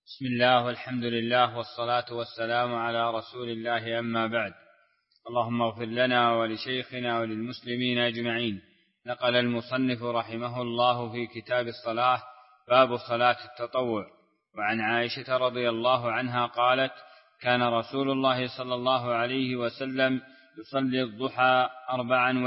بسم الله والحمد لله والصلاة والسلام على رسول الله، أما بعد. اللهم اغفر لنا ولشيخنا وللمسلمين أجمعين. نقل المصنف رحمه الله في كتاب الصلاة باب صلاة التطوع. وعن عائشة رضي الله عنها قالت: كان رسول الله صلى الله عليه وسلم يصلي الضحى 4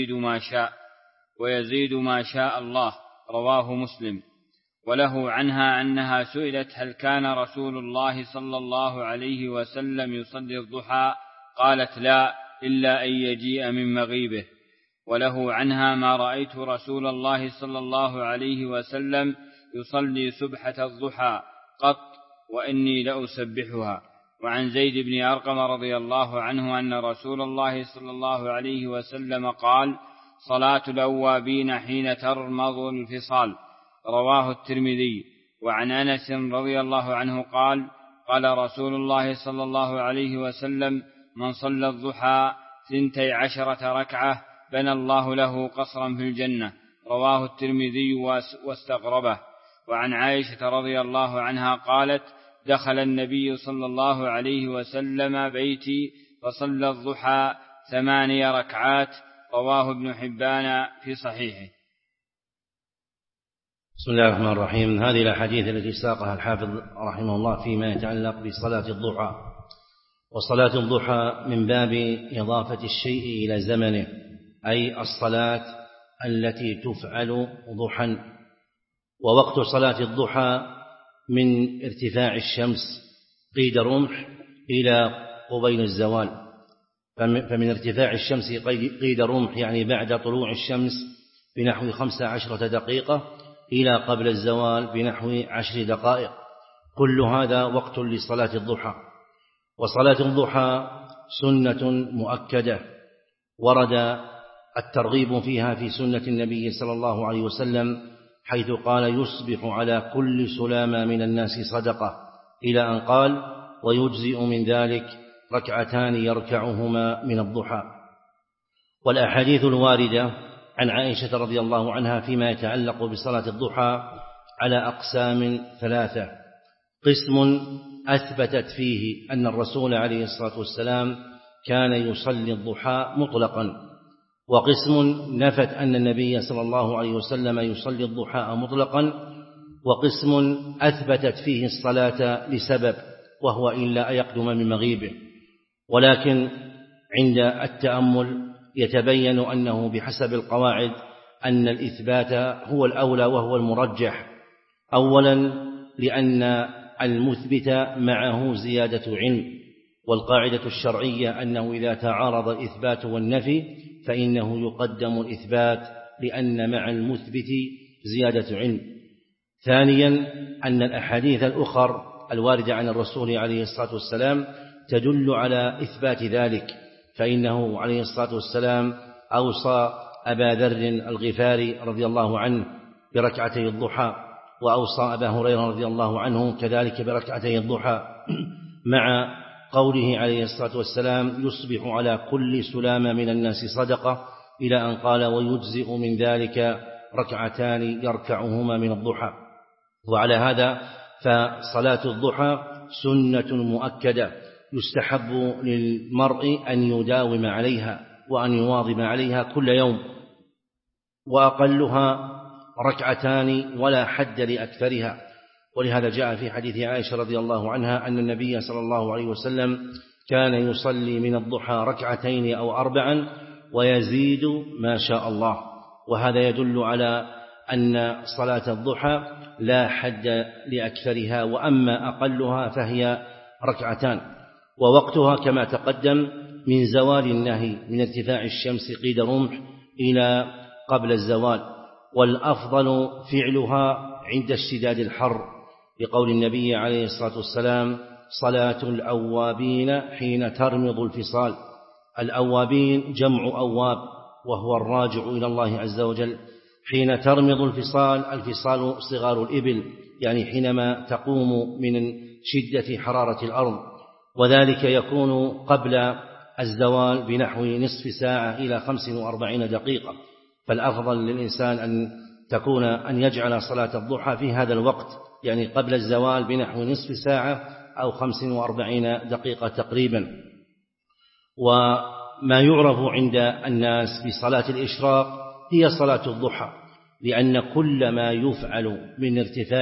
ويزيد ما شاء الله. رواه مسلم. وله عنها أنها سئلت: هل كان رسول الله صلى الله عليه وسلم يصلي الضحى؟ قالت: لا، إلا أن يجيء من مغيبه. وله عنها: ما رأيت رسول الله صلى الله عليه وسلم يصلي سبحة الضحى قط، وإني لأسبحها. وعن زيد بن أرقم رضي الله عنه أن رسول الله صلى الله عليه وسلم قال: صلاة الأوابين حين ترمض الفصال. رواه الترمذي. وعن أنس رضي الله عنه قال: قال رسول الله صلى الله عليه وسلم: من صلى الضحى 12 ركعة بنى الله له قصرا في الجنة. رواه الترمذي واستغربه. وعن عائشة رضي الله عنها قالت: دخل النبي صلى الله عليه وسلم بيتي فصلى الضحى 8 ركعات. رواه ابن حبان في صحيحه. بسم الله الرحمن الرحيم. هذه الأحاديث التي ساقها الحافظ رحمه الله فيما يتعلق بصلاة الضحى. وصلاة الضحى من باب إضافة الشيء إلى زمنه، أي الصلاة التي تفعل ضحى. ووقت صلاة الضحى من ارتفاع الشمس قيد رمح إلى قبيل الزوال. فمن ارتفاع الشمس قيد رمح يعني بعد طلوع الشمس بنحو 15 دقيقة إلى قبل الزوال بنحو 10 دقائق. كل هذا وقت لصلاة الضحى. وصلاة الضحى سنة مؤكدة ورد الترغيب فيها في سنة النبي صلى الله عليه وسلم، حيث قال: يصبح على كل سلامة من الناس صدقة، إلى أن قال: ويجزئ من ذلك 2 يركعهما من الضحى. والأحاديث الواردة عن عائشة رضي الله عنها فيما يتعلق بصلاة الضحى على أقسام 3: قسم أثبتت فيه أن الرسول عليه الصلاة والسلام كان يصلي الضحى مطلقا، وقسم نفت أن النبي صلى الله عليه وسلم يصلي الضحى مطلقا، وقسم أثبتت فيه الصلاة لسبب، وهو إلا أن يقدم من مغيبه. ولكن عند التأمل يتبين أنه بحسب القواعد أن الإثبات هو الأولى وهو المرجح. أولا لأن المثبت معه زيادة علم، والقاعدة الشرعية أنه إذا تعارض الإثبات والنفي فإنه يقدم الإثبات، لأن مع المثبت زيادة علم. ثانيا أن الأحاديث الأخر الواردة عن الرسول عليه الصلاة والسلام تدل على إثبات ذلك، فإنه عليه الصلاة والسلام أوصى أبا ذر الغفاري رضي الله عنه بركعتي الضحى، وأوصى أبا هريرة رضي الله عنه كذلك بركعتي الضحى، مع قوله عليه الصلاة والسلام: يصبح على كل سلامة من الناس صدقة، إلى أن قال: ويجزئ من ذلك 2 يركعهما من الضحى. وعلى هذا فصلاة الضحى سنة مؤكدة يستحب للمرء أن يداوم عليها وأن يواظب عليها كل يوم، وأقلها 2 ولا حد لأكثرها. ولهذا جاء في حديث عائشة رضي الله عنها أن النبي صلى الله عليه وسلم كان يصلي من الضحى 2 أو 4 ويزيد ما شاء الله. وهذا يدل على أن صلاة الضحى لا حد لأكثرها، وأما أقلها فهي 2. ووقتها كما تقدم من زوال النهي من ارتفاع الشمس قيد رمح إلى قبل الزوال. والأفضل فعلها عند اشتداد الحر، لقول النبي عليه الصلاة والسلام: صلاة الأوابين حين ترمض الفصال. الأوابين جمع أواب، وهو الراجع إلى الله عز وجل. حين ترمض الفصال صغار الإبل، يعني حينما تقوم من شدة حرارة الأرض، وذلك يكون قبل الزوال بنحو نصف ساعة إلى 45 دقيقة. فالأفضل للإنسان أن يجعل صلاة الضحى في هذا الوقت، يعني قبل الزوال بنحو نصف ساعة أو 45 دقيقة تقريبا. وما يعرف عند الناس بصلاة الإشراق هي صلاة الضحى، لأن كل ما يفعل من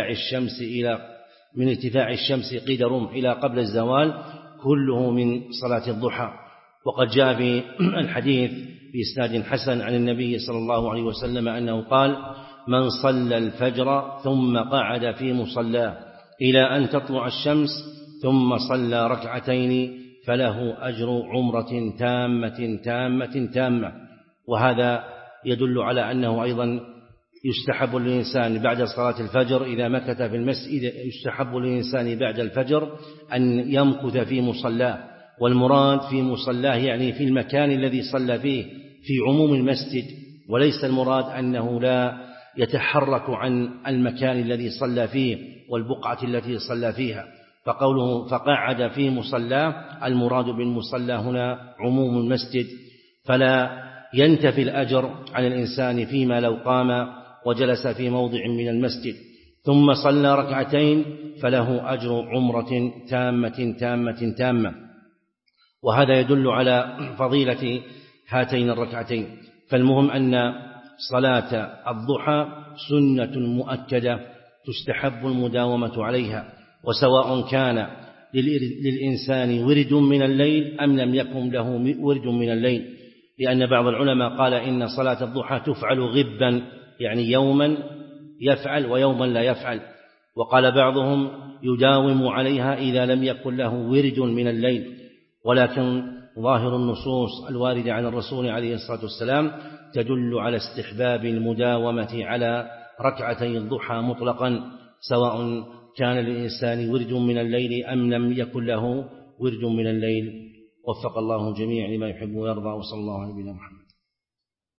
ارتفاع الشمس قيد رمح إلى قبل الزوال كله من صلاة الضحى. وقد جاء في الحديث بإسناد حسن عن النبي صلى الله عليه وسلم أنه قال: من صلى الفجر ثم قعد في مصلاه إلى أن تطلع الشمس ثم صلى ركعتين فله أجر عمرة تامة. وهذا يدل على أنه أيضا يستحب للإنسان بعد صلاة الفجر إذا مكث في المسجد، يستحب للإنسان بعد الفجر أن يمكث في مصلاه. والمراد في مصلاه يعني في المكان الذي صلى فيه في عموم المسجد، وليس المراد أنه لا يتحرك عن المكان الذي صلى فيه والبقعة التي صلى فيها. فقوله فقعد في مصلاه المراد بالمصلى هنا عموم المسجد، فلا ينتفي الأجر عن الإنسان فيما لو قام وجلس في موضع من المسجد ثم صلى ركعتين فله أجر عمرة تامة. وهذا يدل على فضيلة هاتين الركعتين. فالمهم أن صلاة الضحى سنة مؤكدة تستحب المداومة عليها، وسواء كان للإنسان ورد من الليل أم لم يكن له ورد من الليل، لأن بعض العلماء قال إن صلاة الضحى تفعل غبا، يعني يوما يفعل ويوما لا يفعل. وقال بعضهم يداوم عليها إذا لم يكن له ورد من الليل. ولكن ظاهر النصوص الواردة عن الرسول عليه الصلاة والسلام تدل على استحباب المداومة على ركعتي الضحى مطلقا، سواء كان للإنسان ورد من الليل أم لم يكن له ورد من الليل. وفق الله الجميع لما يحب ويرضى، وصلى الله على نبينا محمد.